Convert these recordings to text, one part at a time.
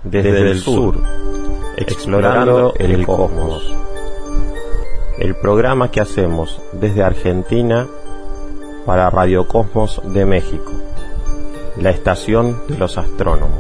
desde el sur, explorando el cosmos. El programa que hacemos desde Argentina para Radio Cosmos de México, la estación de los astrónomos.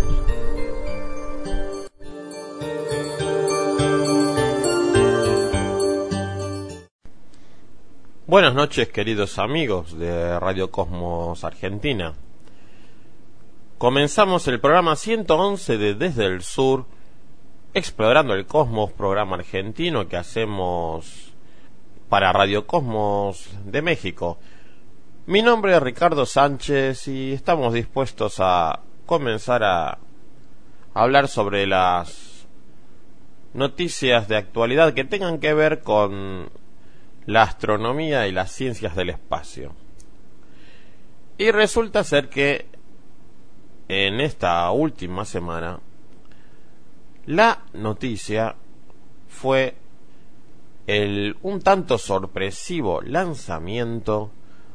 Buenas noches, queridos amigos de Radio Cosmos Argentina. Comenzamos el programa 111 de Desde el Sur, explorando el cosmos, programa argentino que hacemos para Radio Cosmos de México. Mi nombre es Ricardo Sánchez y estamos dispuestos a comenzar a hablar sobre las noticias de actualidad que tengan que ver con la astronomía y las ciencias del espacio. Y resulta ser que en esta última semana la noticia fue el un tanto sorpresivo lanzamiento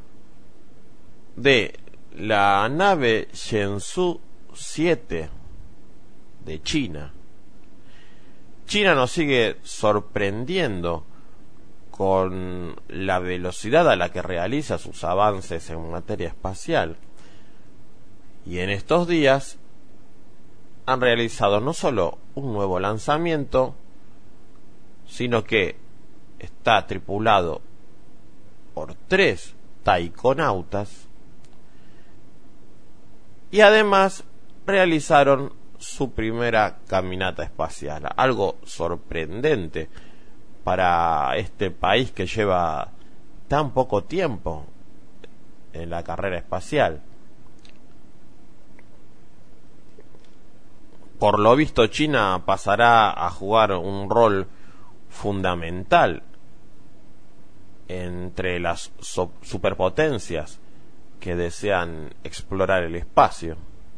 de la nave Shenzhou 7 de China. China nos sigue sorprendiendo con la velocidad a la que realiza sus avances en materia espacial. Y en estos días han realizado no solo un nuevo lanzamiento, sino que está tripulado por 3 taikonautas y además realizaron su primera caminata espacial, algo sorprendente para este país que lleva tan poco tiempo en la carrera espacial. Por lo visto, China pasará a jugar un rol fundamental entre las superpotencias que desean explorar el espacio.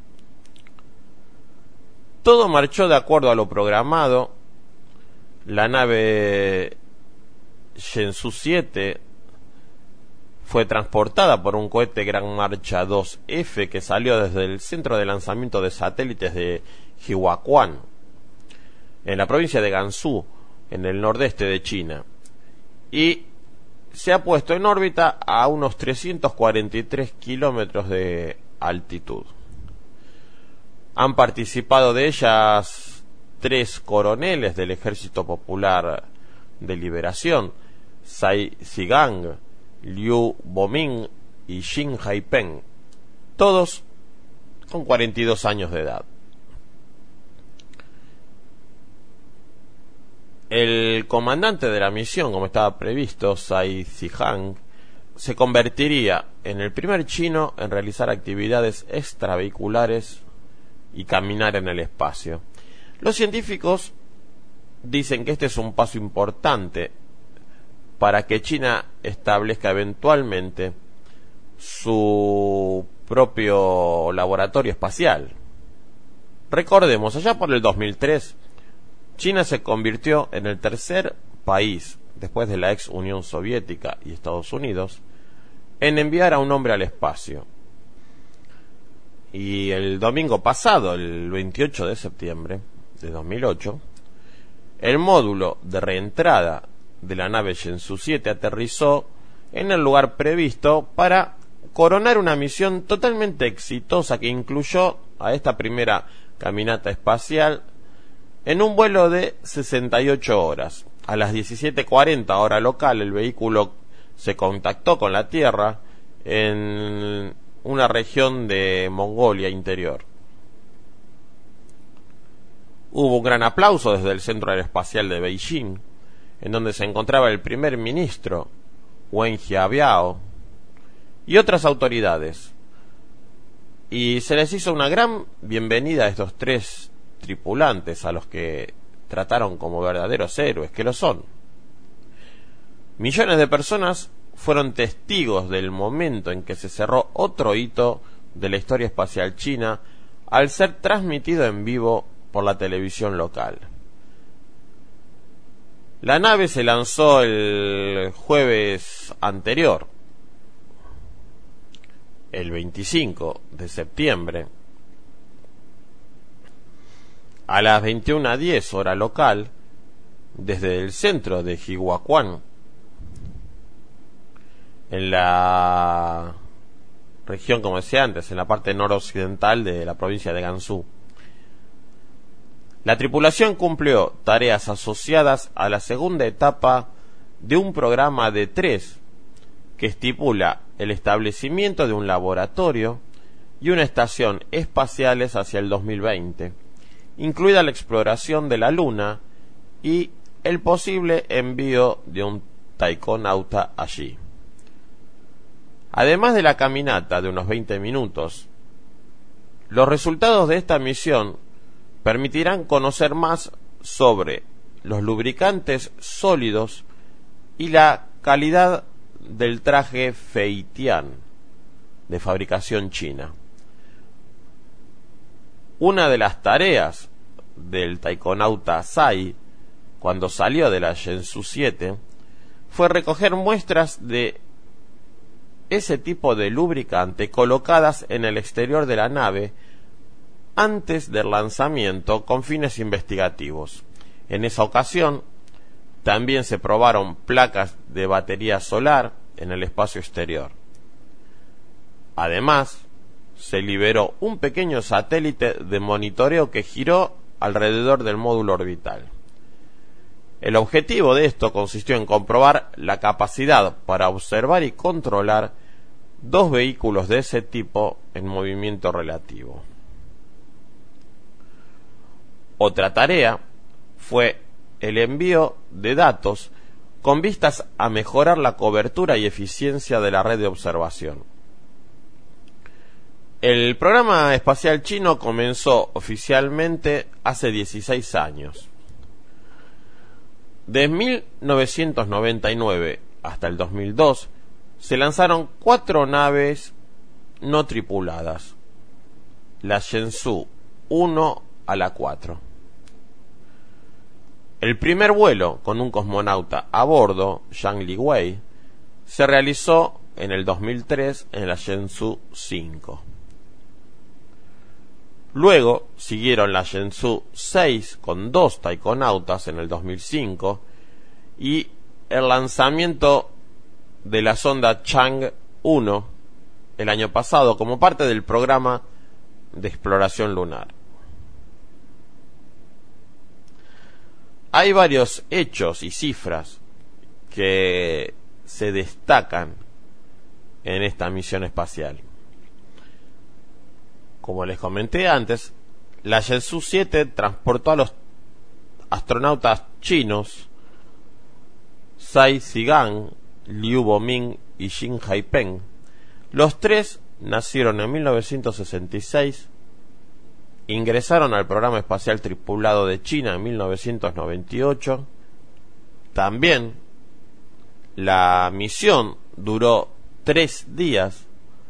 Todo marchó de acuerdo a lo programado. La nave Shenzhou 7 fue transportada por un cohete Gran Marcha 2F que salió desde el centro de lanzamiento de satélites de Jiuquan, en la provincia de Gansu, en el nordeste de China, y se ha puesto en órbita a unos 343 kilómetros de altitud. Han participado de ellas 3 coroneles del Ejército Popular de Liberación, Tsai Zigang, Liu Boming y Xin Haipeng, todos con 42 años de edad. El comandante de la misión, como estaba previsto, Tsai Zigang, se convertiría en el primer chino en realizar actividades extravehiculares y caminar en el espacio. Los científicos dicen que este es un paso importante para que China establezca eventualmente su propio laboratorio espacial. Recordemos, allá por el 2003, China se convirtió en el tercer país, después de la ex Unión Soviética y Estados Unidos, en enviar a un hombre al espacio. Y el domingo pasado, el 28 de septiembre de 2008, el módulo de reentrada de la nave Shenzhou 7 aterrizó en el lugar previsto para coronar una misión totalmente exitosa que incluyó a esta primera caminata espacial en un vuelo de 68 horas. A las 17:40 hora local, el vehículo se contactó con la Tierra en una región de Mongolia interior. Hubo un gran aplauso desde el Centro Aeroespacial de Beijing, en donde se encontraba el primer ministro Wen Jiabao y otras autoridades, y se les hizo una gran bienvenida a estos 3 tripulantes, a los que trataron como verdaderos héroes, que lo son. Millones de personas fueron testigos del momento en que se cerró otro hito de la historia espacial china al ser transmitido en vivo por la televisión local. La nave se lanzó el jueves anterior, el 25 de septiembre, a las 21:10 hora local, desde el centro de Jihuacuán, en la región, como decía antes, en la parte noroccidental de la provincia de Gansu. La tripulación cumplió tareas asociadas a la segunda etapa de un programa de 3 que estipula el establecimiento de un laboratorio y una estación espaciales hacia el 2020, incluida la exploración de la Luna y el posible envío de un taikonauta allí. Además de la caminata de unos 20 minutos, los resultados de esta misión permitirán conocer más sobre los lubricantes sólidos y la calidad del traje Feitian, de fabricación china. Una de las tareas del taikonauta Sai, cuando salió de la Shenzhou 7, fue recoger muestras de ese tipo de lubricante colocadas en el exterior de la nave antes del lanzamiento con fines investigativos. En esa ocasión también se probaron placas de batería solar en el espacio exterior. Además, se liberó un pequeño satélite de monitoreo que giró alrededor del módulo orbital. El objetivo de esto consistió en comprobar la capacidad para observar y controlar 2 vehículos de ese tipo en movimiento relativo. Otra tarea fue el envío de datos con vistas a mejorar la cobertura y eficiencia de la red de observación. El programa espacial chino comenzó oficialmente hace 16 años. De 1999 hasta el 2002 se lanzaron 4 naves no tripuladas, la Shenzhou 1 a la 4. El primer vuelo con un cosmonauta a bordo, Zhang Liwei, se realizó en el 2003 en la Shenzhou 5. Luego siguieron la Shenzhou 6 con 2 taikonautas en el 2005 y el lanzamiento de la sonda Chang 1 el año pasado como parte del programa de exploración lunar. Hay varios hechos y cifras que se destacan en esta misión espacial. Como les comenté antes, la Shenzhou 7 transportó a los astronautas chinos Tsai Zigang, Liu Boming y Xin Haipeng. Los 3 nacieron en 1966, ingresaron al programa espacial tripulado de China en 1998. También la misión duró 3 días,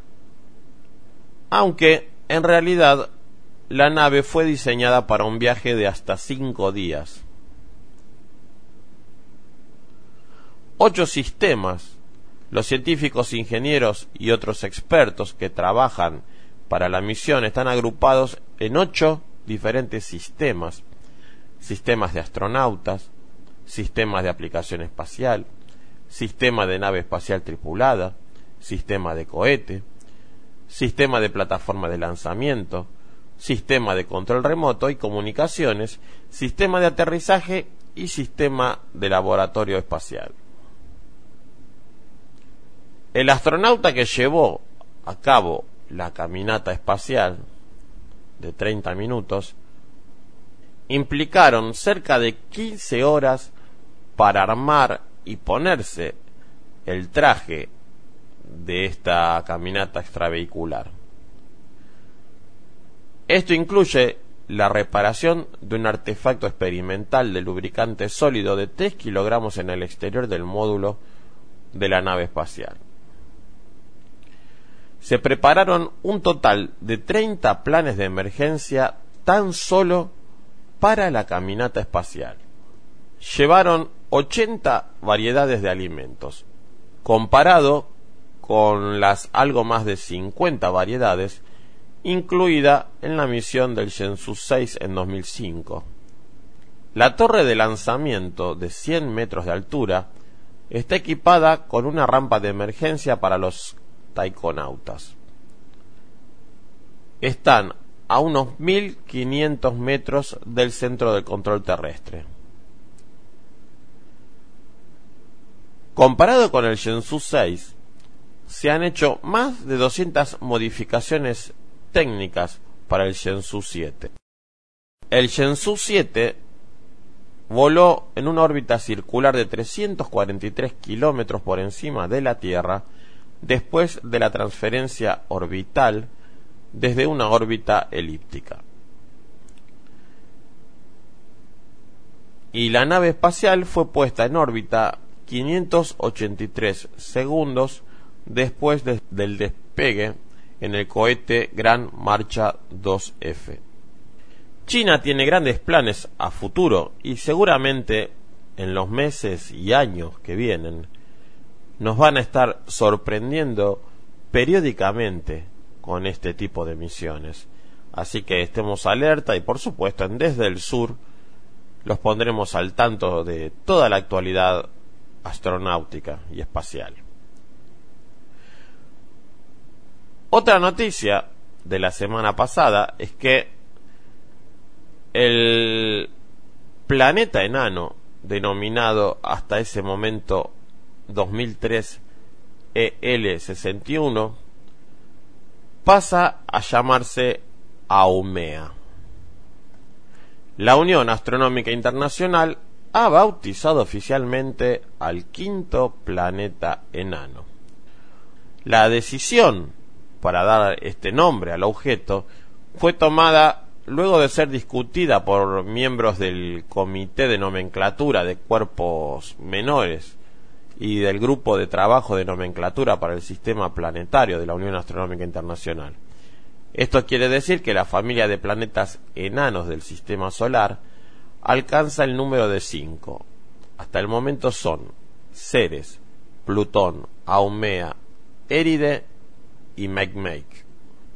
aunque en realidad la nave fue diseñada para un viaje de hasta 5 días. 8 sistemas. Los científicos, ingenieros y otros expertos que trabajan para la misión están agrupados en 8 diferentes sistemas: sistemas de astronautas, sistemas de aplicación espacial, sistema de nave espacial tripulada, sistema de cohete, sistema de plataforma de lanzamiento, sistema de control remoto y comunicaciones, sistema de aterrizaje y sistema de laboratorio espacial. El astronauta que llevó a cabo la caminata espacial de 30 minutos implicaron cerca de 15 horas para armar y ponerse el traje de esta caminata extravehicular. Esto incluye la reparación de un artefacto experimental de lubricante sólido de 3 kilogramos en el exterior del módulo de la nave espacial. Se prepararon un total de 30 planes de emergencia tan solo para la caminata espacial. Llevaron 80 variedades de alimentos, comparado con las algo más de 50 variedades incluida en la misión del Shenzhou 6 en 2005. La torre de lanzamiento de 100 metros de altura está equipada con una rampa de emergencia para los taikonautas. Están a unos 1500 metros del centro del control terrestre. Comparado con el Shenzhou 6, se han hecho más de 200 modificaciones técnicas para el Shenzhou 7. El Shenzhou 7 voló en una órbita circular de 343 kilómetros por encima de la Tierra después de la transferencia orbital desde una órbita elíptica. Y la nave espacial fue puesta en órbita 583 segundos después del despegue en el cohete Gran Marcha 2F. China tiene grandes planes a futuro y seguramente en los meses y años que vienen nos van a estar sorprendiendo periódicamente con este tipo de misiones. Así que estemos alerta y por supuesto en Desde el Sur los pondremos al tanto de toda la actualidad astronáutica y espacial. Otra noticia de la semana pasada es que el planeta enano, denominado hasta ese momento 2003 EL61, pasa a llamarse Haumea. La Unión Astronómica Internacional ha bautizado oficialmente al quinto planeta enano. La decisión para dar este nombre al objeto fue tomada luego de ser discutida por miembros del Comité de Nomenclatura de Cuerpos Menores y del Grupo de Trabajo de Nomenclatura para el Sistema Planetario de la Unión Astronómica Internacional. Esto quiere decir que la familia de planetas enanos del Sistema Solar alcanza el número de 5. Hasta el momento son Ceres, Plutón, Haumea, Éride y Makemake.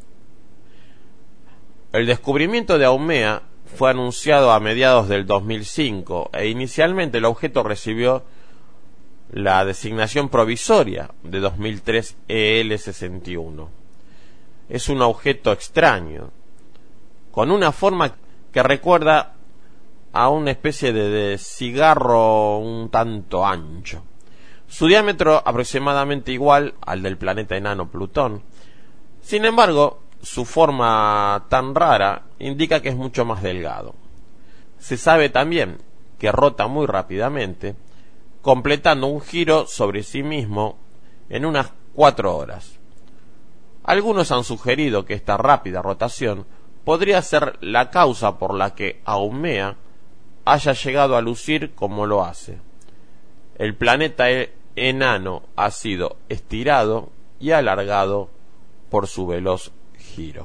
El descubrimiento de Haumea fue anunciado a mediados del 2005 e inicialmente el objeto recibió la designación provisoria de 2003 EL61. Es un objeto extraño, con una forma que recuerda a una especie de cigarro un tanto ancho. Su diámetro aproximadamente igual al del planeta enano Plutón. Sin embargo, su forma tan rara indica que es mucho más delgado. Se sabe también que rota muy rápidamente, completando un giro sobre sí mismo en unas 4 horas. Algunos han sugerido que esta rápida rotación podría ser la causa por la que Haumea haya llegado a lucir como lo hace. El planeta enano ha sido estirado y alargado por su veloz giro.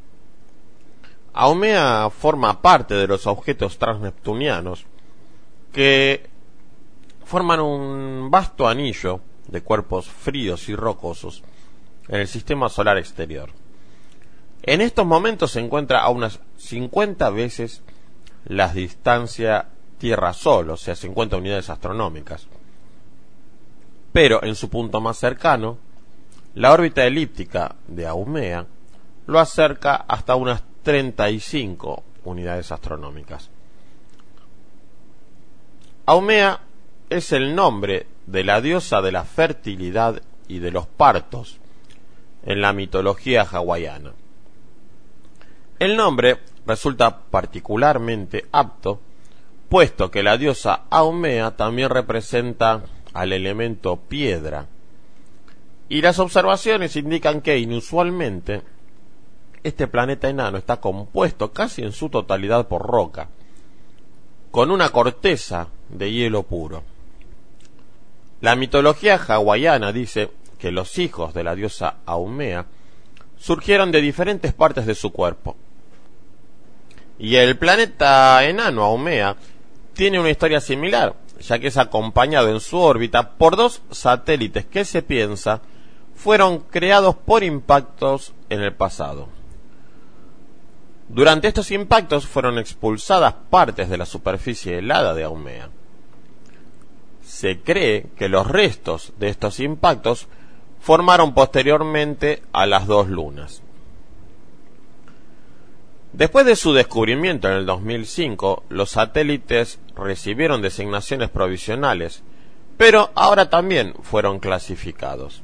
Haumea forma parte de los objetos transneptunianos que forman un vasto anillo de cuerpos fríos y rocosos en el sistema solar exterior. En estos momentos se encuentra a unas 50 veces la distancia Tierra-Sol, o sea, 50 unidades astronómicas. Pero en su punto más cercano, la órbita elíptica de Haumea lo acerca hasta unas 35 unidades astronómicas. Haumea es el nombre de la diosa de la fertilidad y de los partos en la mitología hawaiana. El nombre resulta particularmente apto, puesto que la diosa Haumea también representa al elemento piedra, y las observaciones indican que inusualmente este planeta enano está compuesto casi en su totalidad por roca, con una corteza de hielo puro. La mitología hawaiana dice que los hijos de la diosa Haumea surgieron de diferentes partes de su cuerpo. Y el planeta enano Haumea tiene una historia similar, ya que es acompañado en su órbita por 2 satélites que se piensa fueron creados por impactos en el pasado. Durante estos impactos fueron expulsadas partes de la superficie helada de Haumea. Se cree que los restos de estos impactos formaron posteriormente a las dos lunas. Después de su descubrimiento en el 2005, los satélites recibieron designaciones provisionales, pero ahora también fueron clasificados.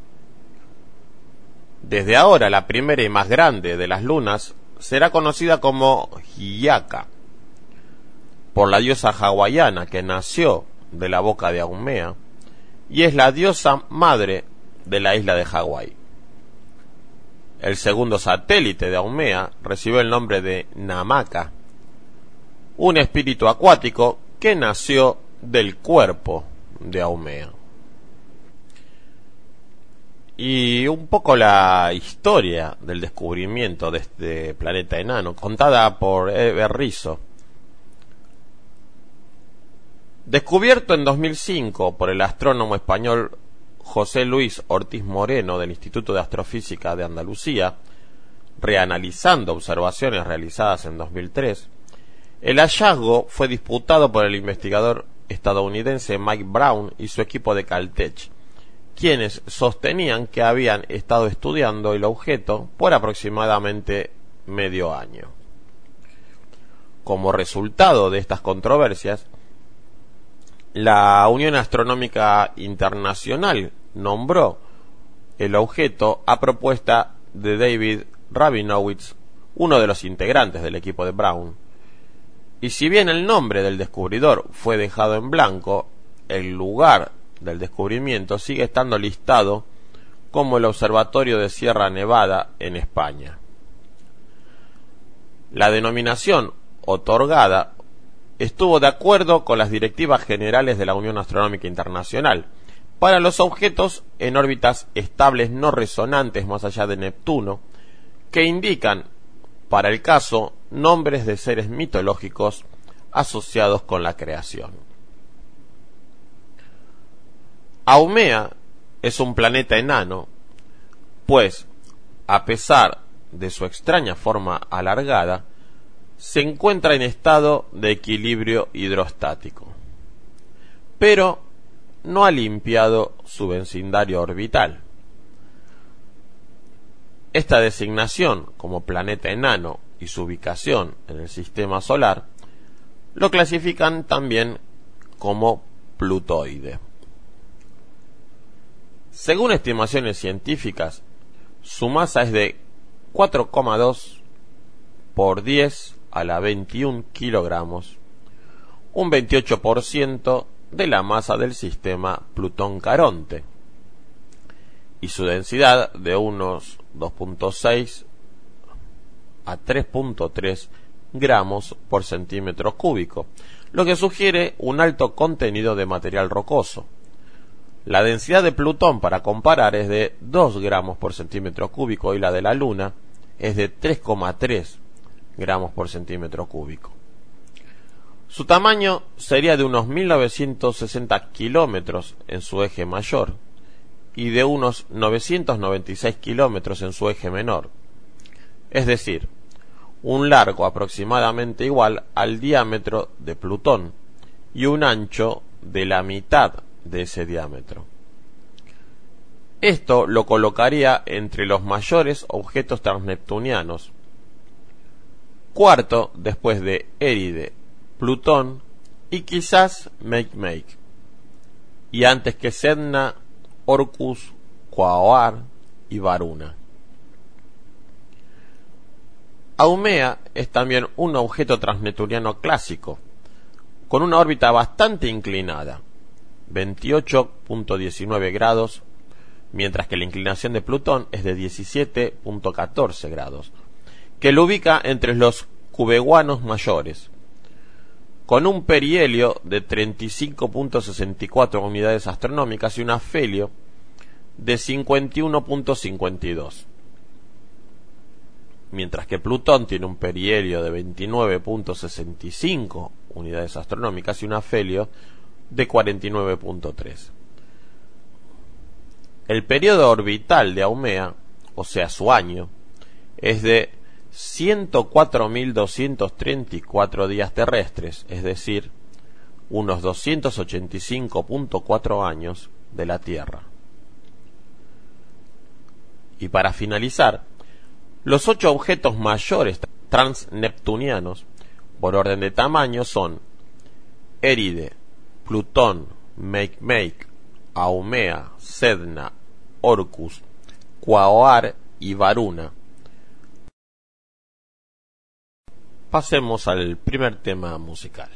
Desde ahora, la primera y más grande de las lunas será conocida como Hi'iaka, por la diosa hawaiana que nació de la boca de Haumea, y es la diosa madre de la isla de Hawái. El segundo satélite de Haumea recibió el nombre de Namaka, un espíritu acuático que nació del cuerpo de Haumea. Y un poco la historia del descubrimiento de este planeta enano, contada por Eber Rizzo. Descubierto en 2005 por el astrónomo español José Luis Ortiz Moreno del Instituto de Astrofísica de Andalucía, reanalizando observaciones realizadas en 2003, el hallazgo fue disputado por el investigador estadounidense Mike Brown y su equipo de Caltech, quienes sostenían que habían estado estudiando el objeto por aproximadamente medio año. Como resultado de estas controversias, la Unión Astronómica Internacional nombró el objeto a propuesta de David Rabinowitz, uno de los integrantes del equipo de Brown. Y si bien el nombre del descubridor fue dejado en blanco, el lugar del descubrimiento sigue estando listado como el Observatorio de Sierra Nevada en España. La denominación otorgada estuvo de acuerdo con las directivas generales de la Unión Astronómica Internacional para los objetos en órbitas estables no resonantes más allá de Neptuno, que indican, para el caso, nombres de seres mitológicos asociados con la creación. Haumea es un planeta enano, pues, a pesar de su extraña forma alargada, se encuentra en estado de equilibrio hidrostático, pero no ha limpiado su vecindario orbital. Esta designación como planeta enano y su ubicación en el sistema solar lo clasifican también como plutoide. Según estimaciones científicas, su masa es de 4,2 por 10 a la 21 kilogramos, un 28% de la masa del sistema Plutón-Caronte, y su densidad de unos 2,6 a 3,3 gramos por centímetro cúbico, lo que sugiere un alto contenido de material rocoso. La densidad de Plutón, para comparar, es de 2 gramos por centímetro cúbico y la de la Luna es de 3,3 gramos por centímetro cúbico. Su tamaño sería de unos 1960 kilómetros en su eje mayor y de unos 996 kilómetros en su eje menor, es decir, un largo aproximadamente igual al diámetro de Plutón y un ancho de la mitad de ese diámetro. Esto lo colocaría entre los mayores objetos transneptunianos, cuarto después de Éride, Plutón y quizás Makemake, y antes que Sedna, Orcus, Quaoar y Varuna. Haumea es también un objeto transneptuniano clásico, con una órbita bastante inclinada, 28,19 grados, mientras que la inclinación de Plutón es de 17,14 grados, que lo ubica entre los cubeguanos mayores, con un perihelio de 35,64 unidades astronómicas y un afelio de 51,52, mientras que Plutón tiene un perihelio de 29,65 unidades astronómicas y un afelio de 49,3. El periodo orbital de Haumea, o sea su año, es de 104.234 días terrestres, es decir, unos 285.4 años de la Tierra. Y para finalizar, los 8 objetos mayores transneptunianos, por orden de tamaño, son Éride, Plutón, Makemake, Haumea, Sedna, Orcus, Quaoar y Varuna. Pasemos al primer tema musical.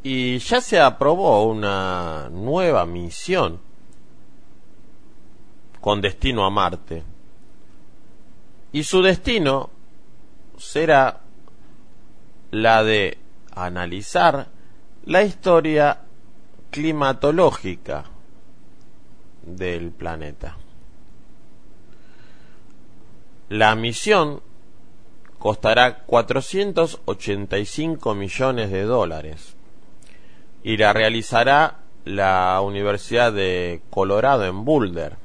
y ya se aprobó una nueva misión con destino a Marte. Y su destino será la de analizar la historia climatológica del planeta. La misión costará 485 millones de dólares y la realizará la Universidad de Colorado en Boulder.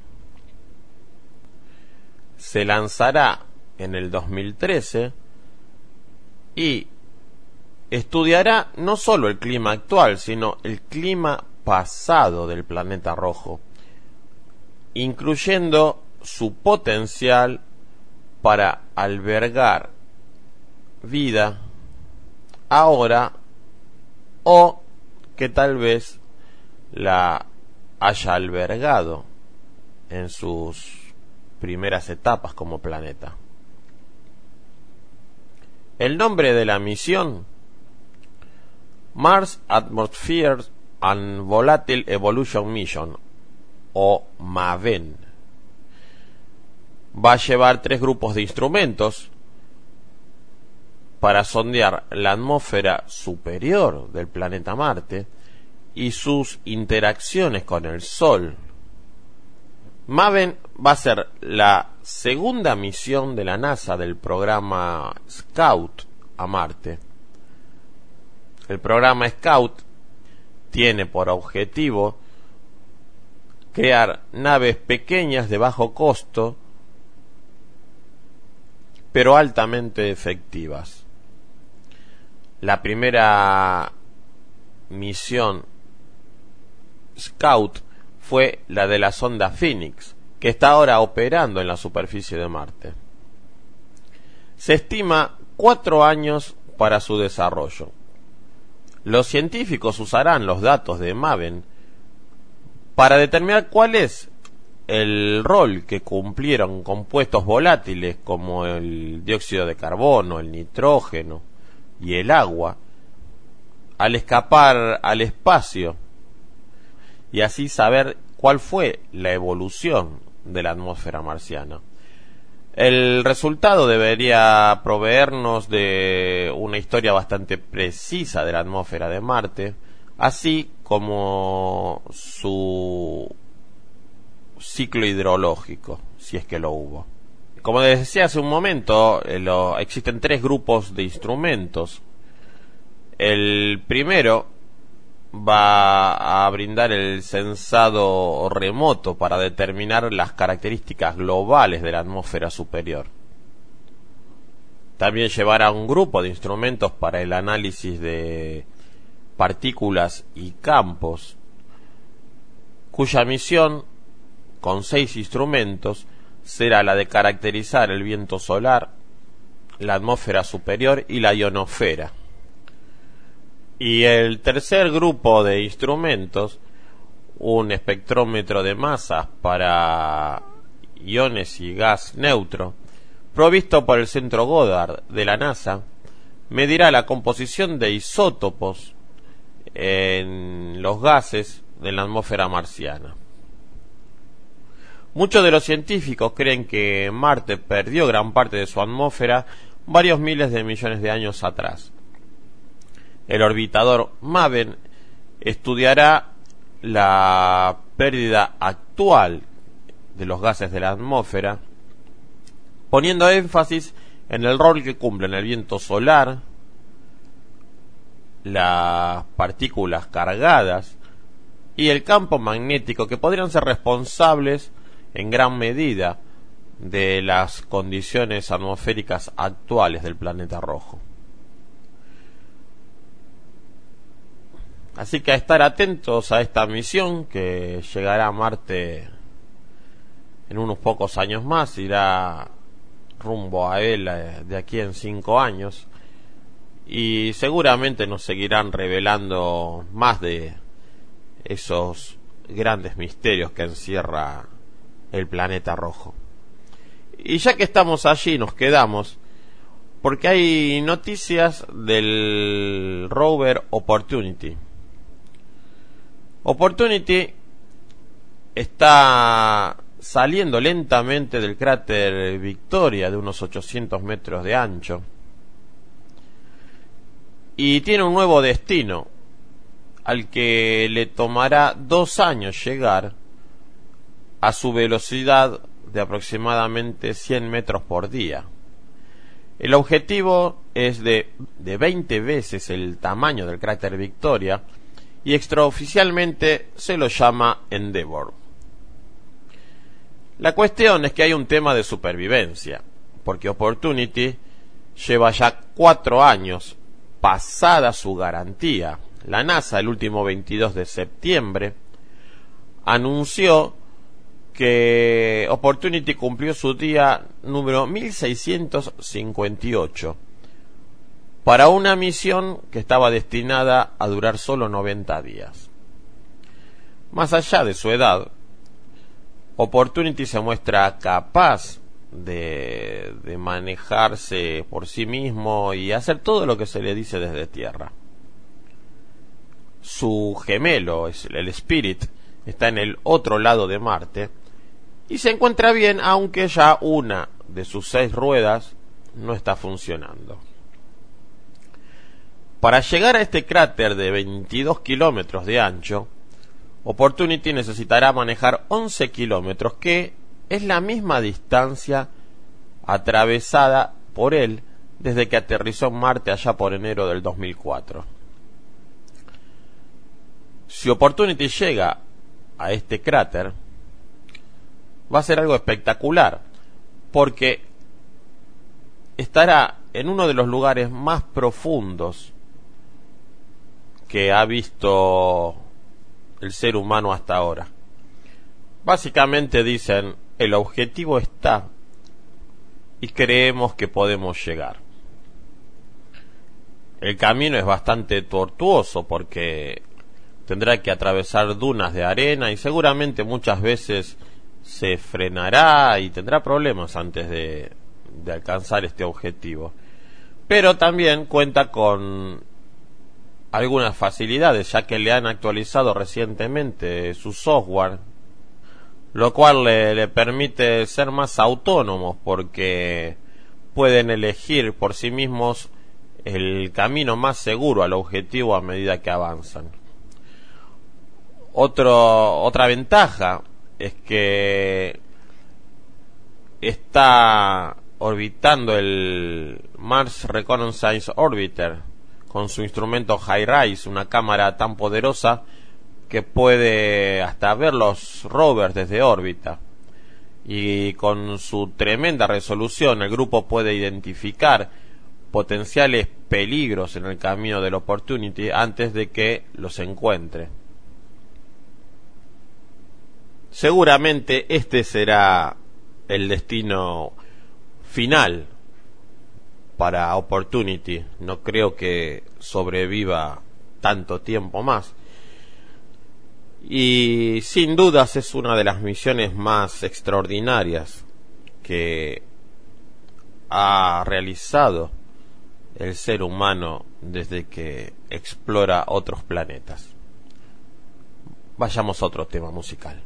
Se lanzará en el 2013 y estudiará no solo el clima actual, sino el clima pasado del planeta rojo, incluyendo su potencial para albergar vida ahora o que tal vez la haya albergado en sus primeras etapas como planeta. El nombre de la misión: Mars Atmosphere and Volatile Evolution Mission, o MAVEN. Va a llevar 3 grupos de instrumentos para sondear la atmósfera superior del planeta Marte y sus interacciones con el Sol. MAVEN va a ser la segunda misión de la NASA del programa Scout a Marte. El programa Scout tiene por objetivo crear naves pequeñas de bajo costo, pero altamente efectivas. La primera misión Scout fue la de la sonda Phoenix, que está ahora operando en la superficie de Marte. Se estima 4 años para su desarrollo. Los científicos usarán los datos de MAVEN para determinar cuál es el rol que cumplieron compuestos volátiles como el dióxido de carbono, el nitrógeno y el agua al escapar al espacio, y así saber cuál fue la evolución de la atmósfera marciana. El resultado debería proveernos de una historia bastante precisa de la atmósfera de Marte, así como su ciclo hidrológico, si es que lo hubo. Como les decía hace un momento, existen 3 grupos de instrumentos. El primero va a brindar el censado remoto para determinar las características globales de la atmósfera superior. También llevará un grupo de instrumentos para el análisis de partículas y campos, cuya misión, con 6 instrumentos, será la de caracterizar el viento solar, la atmósfera superior y la ionosfera. Y el tercer grupo de instrumentos, un espectrómetro de masas para iones y gas neutro, provisto por el Centro Goddard de la NASA, medirá la composición de isótopos en los gases de la atmósfera marciana. Muchos de los científicos creen que Marte perdió gran parte de su atmósfera varios miles de millones de años atrás. El orbitador MAVEN estudiará la pérdida actual de los gases de la atmósfera, poniendo énfasis en el rol que cumplen el viento solar, las partículas cargadas y el campo magnético, que podrían ser responsables en gran medida de las condiciones atmosféricas actuales del planeta rojo. Así que a estar atentos a esta misión que llegará a Marte en unos pocos años más, irá rumbo a él de aquí en 5 años, y seguramente nos seguirán revelando más de esos grandes misterios que encierra el planeta rojo. Y ya que estamos allí, nos quedamos porque hay noticias del rover Opportunity. Opportunity está saliendo lentamente del cráter Victoria de unos 800 metros de ancho y tiene un nuevo destino al que le tomará 2 años llegar a su velocidad de aproximadamente 100 metros por día. El objetivo es de 20 veces el tamaño del cráter Victoria y extraoficialmente se lo llama Endeavour. La cuestión es que hay un tema de supervivencia, porque Opportunity lleva ya 4 años pasada su garantía. La NASA, el último 22 de septiembre, anunció que Opportunity cumplió su día número 1658 para una misión que estaba destinada a durar solo 90 días. Más allá de su edad, Opportunity se muestra capaz de manejarse por sí mismo y hacer todo lo que se le dice desde tierra. Su gemelo, el Spirit, está en el otro lado de Marte y se encuentra bien, aunque ya una de sus 6 ruedas no está funcionando. Para llegar a este cráter de 22 kilómetros de ancho, Opportunity necesitará manejar 11 kilómetros, que es la misma distancia atravesada por él desde que aterrizó en Marte allá por enero del 2004. Si Opportunity llega a este cráter, va a ser algo espectacular, porque estará en uno de los lugares más profundos que ha visto el ser humano hasta ahora. Básicamente dicen, el objetivo está y creemos que podemos llegar. El camino es bastante tortuoso porque tendrá que atravesar dunas de arena y seguramente muchas veces se frenará y tendrá problemas antes de alcanzar este objetivo. Pero también cuenta con algunas facilidades, ya que le han actualizado recientemente su software, lo cual le permite ser más autónomos porque pueden elegir por sí mismos el camino más seguro al objetivo a medida que avanzan. Otra ventaja es que está orbitando el Mars Reconnaissance Orbiter con su instrumento HiRISE, una cámara tan poderosa que puede hasta ver los rovers desde órbita. Y con su tremenda resolución, el grupo puede identificar potenciales peligros en el camino del Opportunity antes de que los encuentre. Seguramente este será el destino final para Opportunity. No creo que sobreviva tanto tiempo más. Y sin dudas es una de las misiones más extraordinarias que ha realizado el ser humano desde que explora otros planetas. Vayamos a otro tema musical.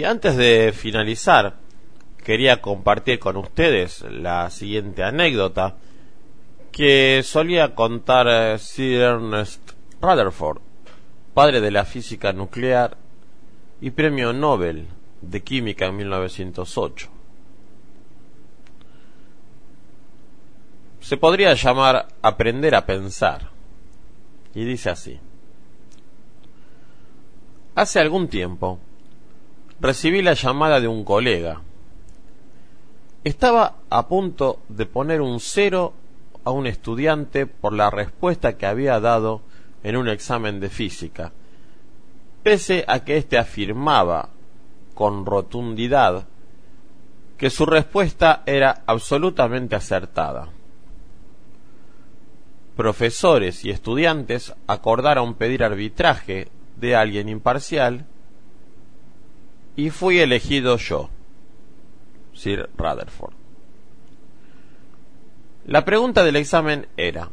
antes de finalizar, quería compartir con ustedes la siguiente anécdota que solía contar Sir Ernest Rutherford, padre de la física nuclear y premio Nobel de Química en 1908. Se podría llamar Aprender a pensar, y dice así: hace algún tiempo recibí la llamada de un colega. Estaba a punto de poner un 0 a un estudiante por la respuesta que había dado en un examen de física, pese a que éste afirmaba con rotundidad que su respuesta era absolutamente acertada. Profesores y estudiantes acordaron pedir arbitraje de alguien imparcial y fui elegido yo, Sir Rutherford. La pregunta del examen era: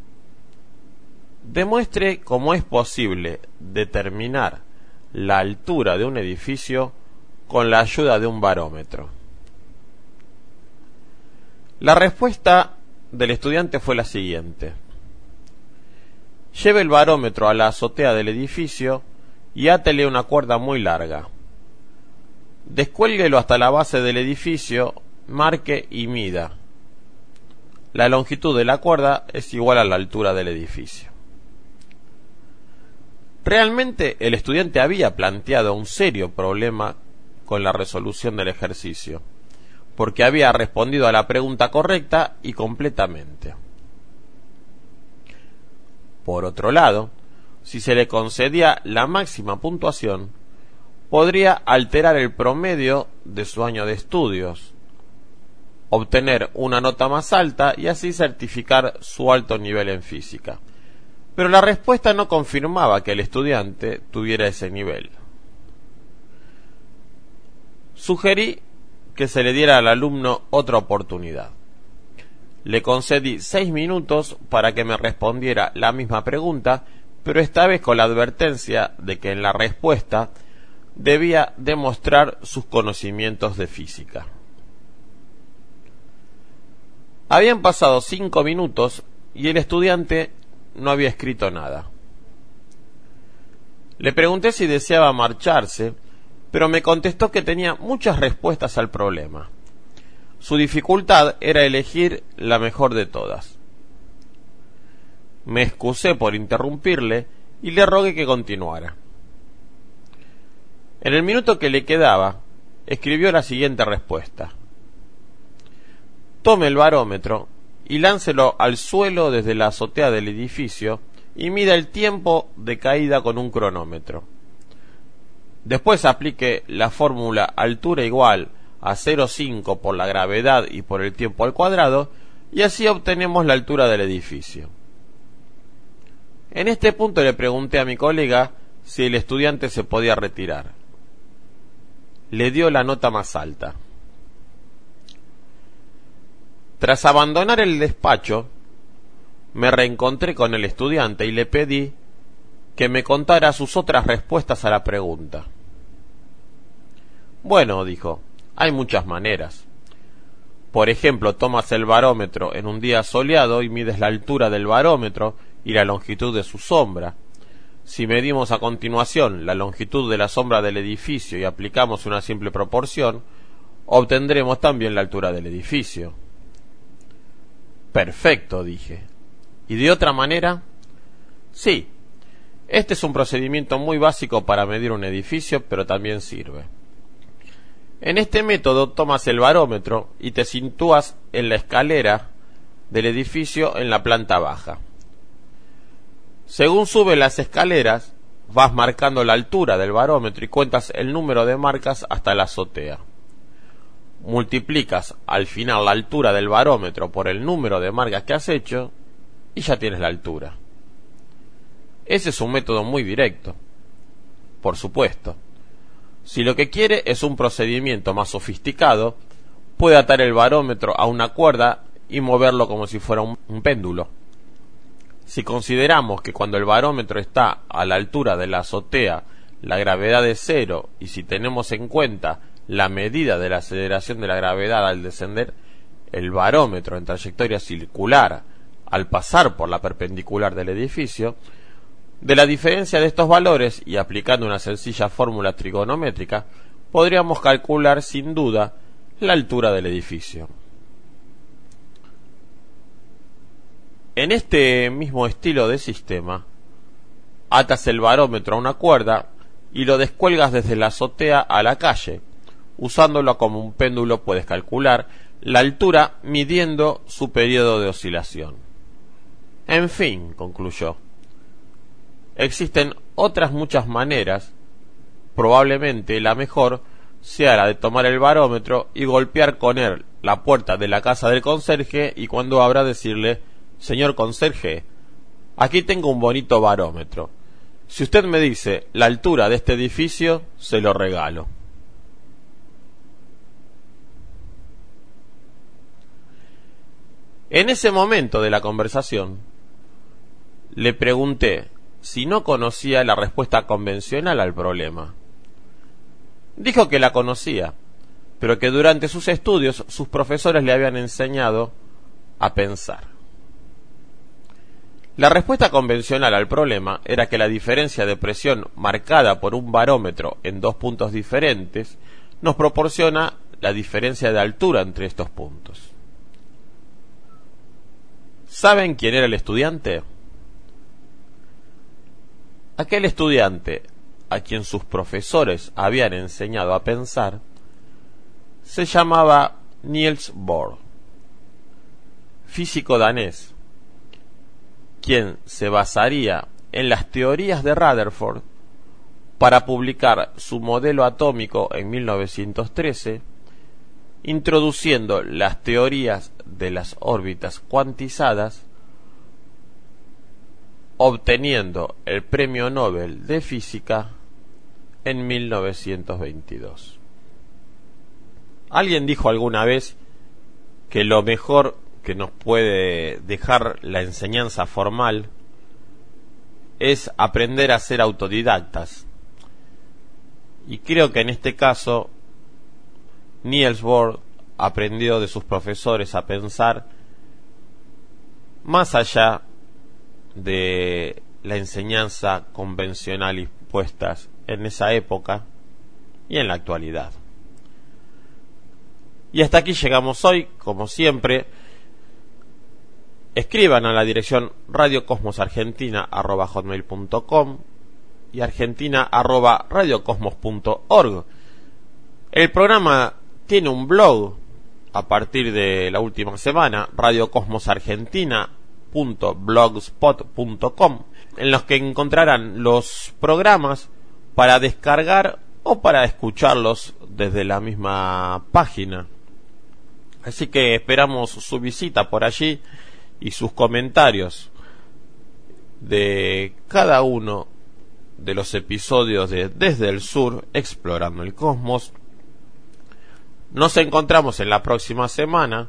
demuestre cómo es posible determinar la altura de un edificio con la ayuda de un barómetro. La respuesta del estudiante fue la siguiente: lleve el barómetro a la azotea del edificio y átele una cuerda muy larga. Descuélguelo hasta la base del edificio, marque y mida. La longitud de la cuerda es igual a la altura del edificio. Realmente el estudiante había planteado un serio problema con la resolución del ejercicio, porque había respondido a la pregunta correcta y completamente. Por otro lado, si se le concedía la máxima puntuación, podría alterar el promedio de su año de estudios, obtener una nota más alta y así certificar su alto nivel en física. Pero la respuesta no confirmaba que el estudiante tuviera ese nivel. Sugerí que se le diera al alumno otra oportunidad. Le concedí 6 minutos para que me respondiera la misma pregunta, pero esta vez con la advertencia de que en la respuesta debía demostrar sus conocimientos de física. Habían pasado 5 minutos y el estudiante no había escrito nada. Le pregunté si deseaba marcharse, pero me contestó que tenía muchas respuestas al problema. Su dificultad era elegir la mejor de todas. Me excusé por interrumpirle y le rogué que continuara. En el minuto que le quedaba, escribió la siguiente respuesta: tome el barómetro y láncelo al suelo desde la azotea del edificio y mida el tiempo de caída con un cronómetro. Después aplique la fórmula altura igual a 0,5 por la gravedad y por el tiempo al cuadrado, y así obtenemos la altura del edificio. En este punto le pregunté a mi colega si el estudiante se podía retirar. Le dio la nota más alta. Tras abandonar el despacho, me reencontré con el estudiante y le pedí que me contara sus otras respuestas a la pregunta. Bueno, dijo, hay muchas maneras. Por ejemplo, tomas el barómetro en un día soleado y mides la altura del barómetro y la longitud de su sombra. Si medimos a continuación la longitud de la sombra del edificio y aplicamos una simple proporción, obtendremos también la altura del edificio. Perfecto, dije. ¿Y de otra manera? Sí, este es un procedimiento muy básico para medir un edificio, pero también sirve. En este método tomas el barómetro y te sitúas en la escalera del edificio en la planta baja. Según subes las escaleras, vas marcando la altura del barómetro y cuentas el número de marcas hasta la azotea. Multiplicas al final la altura del barómetro por el número de marcas que has hecho y ya tienes la altura. Ese es un método muy directo. Por supuesto, si lo que quiere es un procedimiento más sofisticado, puede atar el barómetro a una cuerda y moverlo como si fuera un péndulo. Si consideramos que cuando el barómetro está a la altura de la azotea, la gravedad es cero, y si tenemos en cuenta la medida de la aceleración de la gravedad al descender el barómetro en trayectoria circular al pasar por la perpendicular del edificio, de la diferencia de estos valores y aplicando una sencilla fórmula trigonométrica, podríamos calcular sin duda la altura del edificio. En este mismo estilo de sistema, atas el barómetro a una cuerda y lo descuelgas desde la azotea a la calle. Usándolo como un péndulo puedes calcular la altura midiendo su periodo de oscilación. En fin, concluyó, existen otras muchas maneras, probablemente la mejor sea la de tomar el barómetro y golpear con él la puerta de la casa del conserje y cuando abra decirle: señor conserje, aquí tengo un bonito barómetro. Si usted me dice la altura de este edificio, se lo regalo. En ese momento de la conversación, le pregunté si no conocía la respuesta convencional al problema. Dijo que la conocía, pero que durante sus estudios sus profesores le habían enseñado a pensar. La respuesta convencional al problema era que la diferencia de presión marcada por un barómetro en dos puntos diferentes nos proporciona la diferencia de altura entre estos puntos. ¿Saben quién era el estudiante? Aquel estudiante a quien sus profesores habían enseñado a pensar se llamaba Niels Bohr, físico danés, quien se basaría en las teorías de Rutherford para publicar su modelo atómico en 1913, introduciendo las teorías de las órbitas cuantizadas, obteniendo el Premio Nobel de Física en 1922. Alguien dijo alguna vez que lo mejor que nos puede dejar la enseñanza formal es aprender a ser autodidactas. Y creo que en este caso Niels Bohr aprendió de sus profesores a pensar más allá de la enseñanza convencional impuestas en esa época y en la actualidad. Y hasta aquí llegamos hoy, como siempre. Escriban a la dirección radiocosmosargentina@hotmail.com y argentina@radiocosmos.org. El programa tiene un blog a partir de la última semana, radiocosmosargentina.blogspot.com, en los que encontrarán los programas para descargar o para escucharlos desde la misma página. Así que esperamos su visita por allí y sus comentarios de cada uno de los episodios de Desde el Sur, Explorando el Cosmos. Nos encontramos en la próxima semana.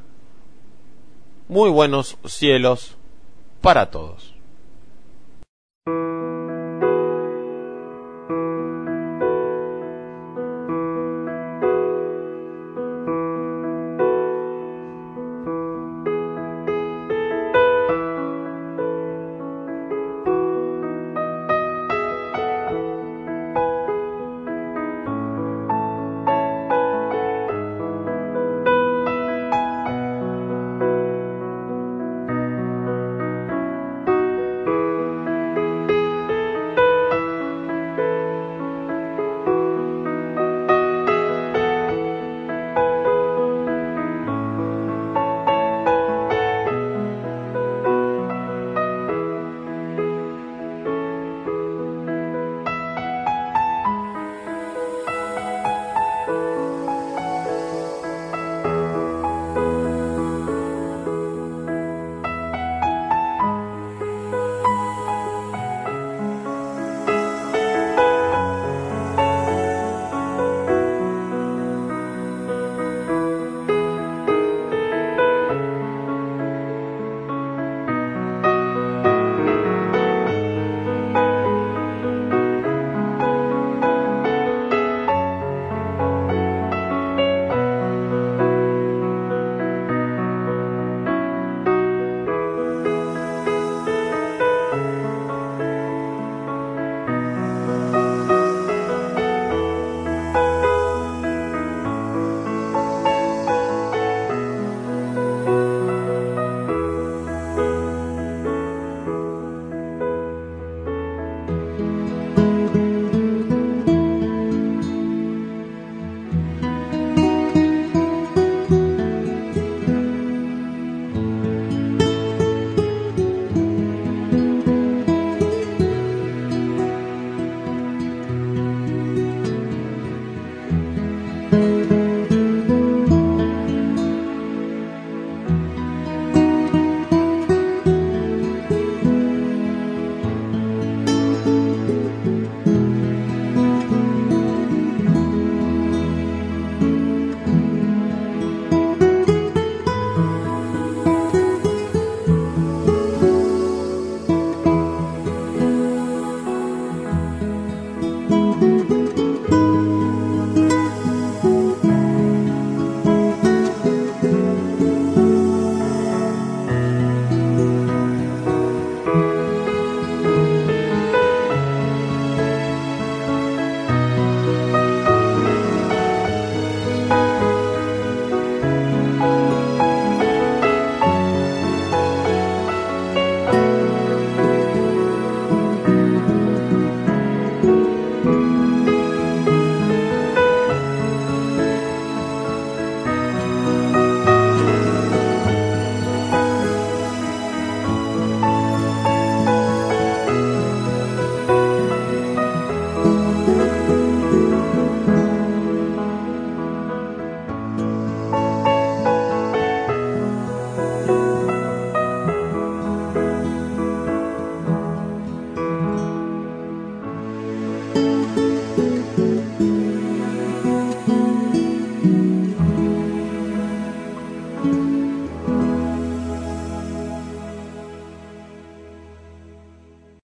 Muy buenos cielos para todos.